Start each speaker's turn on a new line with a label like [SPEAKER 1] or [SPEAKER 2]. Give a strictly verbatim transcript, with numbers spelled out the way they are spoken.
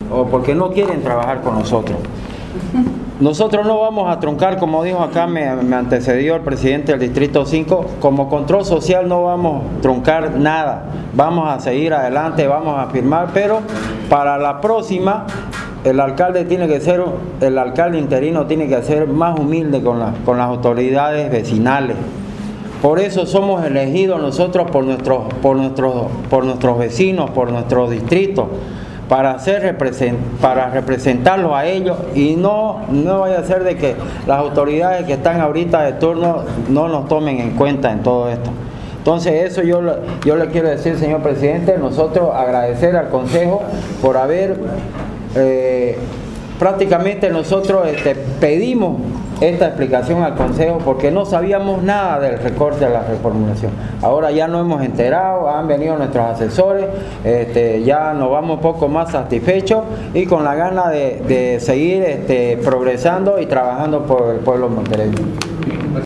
[SPEAKER 1] o porque no quieren trabajar con nosotros. Nosotros no vamos a truncar, como dijo acá, me, me antecedió el presidente del Distrito cinco, como control social no vamos a truncar nada, vamos a seguir adelante, vamos a firmar, pero para la próxima el alcalde tiene que ser, el alcalde interino tiene que ser más humilde con, la, con las autoridades vecinales. Por eso somos elegidos nosotros por nuestros, por nuestros, por nuestros vecinos, por nuestros distritos, para hacer represent, para representarlos a ellos, y no, no vaya a ser de que las autoridades que están ahorita de turno no nos tomen en cuenta en todo esto. Entonces eso yo, yo le quiero decir, señor presidente, nosotros agradecer al Consejo por haber, eh, prácticamente nosotros este, pedimos esta explicación al Consejo porque no sabíamos nada del recorte de la reformulación. Ahora ya nos hemos enterado, han venido nuestros asesores, este, ya nos vamos un poco más satisfechos y con la gana de, de seguir este, progresando y trabajando por el pueblo montereño.